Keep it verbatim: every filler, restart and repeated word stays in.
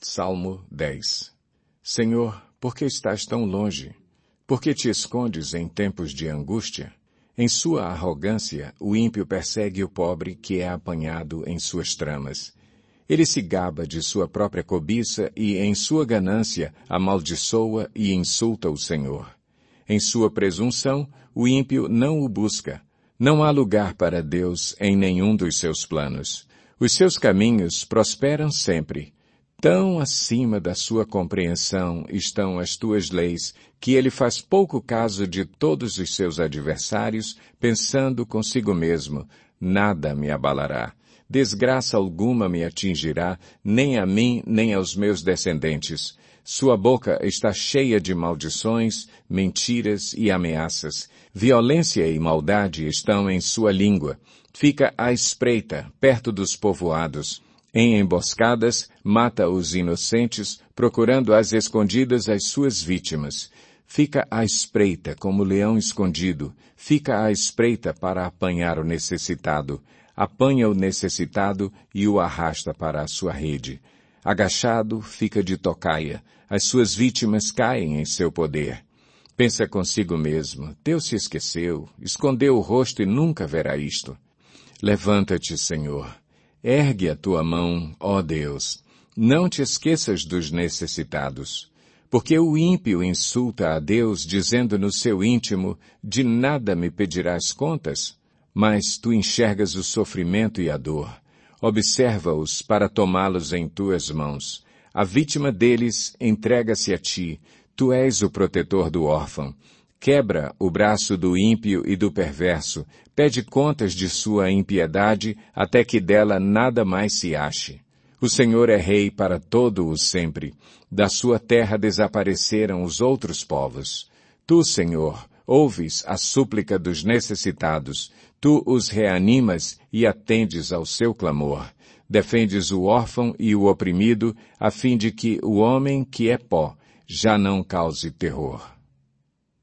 Salmo dez. Senhor, por que estás tão longe? Por que te escondes em tempos de angústia? Em sua arrogância, o ímpio persegue o pobre que é apanhado em suas tramas. Ele se gaba de sua própria cobiça e, em sua ganância, amaldiçoa e insulta o Senhor. Em sua presunção, o ímpio não o busca. Não há lugar para Deus em nenhum dos seus planos. Os seus caminhos prosperam sempre. Tão acima da sua compreensão estão as tuas leis, que ele faz pouco caso de todos os seus adversários, pensando consigo mesmo, nada me abalará. Desgraça alguma me atingirá, nem a mim, nem aos meus descendentes. Sua boca está cheia de maldições, mentiras e ameaças. Violência e maldade estão em sua língua. Fica à espreita, perto dos povoados. Em emboscadas, mata os inocentes, procurando às escondidas as suas vítimas. Fica à espreita como leão escondido. Fica à espreita para apanhar o necessitado. Apanha o necessitado e o arrasta para a sua rede. Agachado, fica de tocaia. As suas vítimas caem em seu poder. Pensa consigo mesmo, Deus se esqueceu, escondeu o rosto e nunca verá isto. Levanta-te, Senhor. Ergue a tua mão, ó Deus. Não te esqueças dos necessitados. Porque o ímpio insulta a Deus, dizendo no seu íntimo, de nada me pedirás contas? Mas tu enxergas o sofrimento e a dor. Observa-os para tomá-los em tuas mãos. A vítima deles entrega-se a ti. Tu és o protetor do órfão. Quebra o braço do ímpio e do perverso. Pede contas de sua impiedade, até que dela nada mais se ache. O Senhor é rei para todo o sempre. Da sua terra desapareceram os outros povos. Tu, Senhor, ouves a súplica dos necessitados. Tu os reanimas e atendes ao seu clamor. Defendes o órfão e o oprimido, a fim de que o homem que é pó já não cause terror.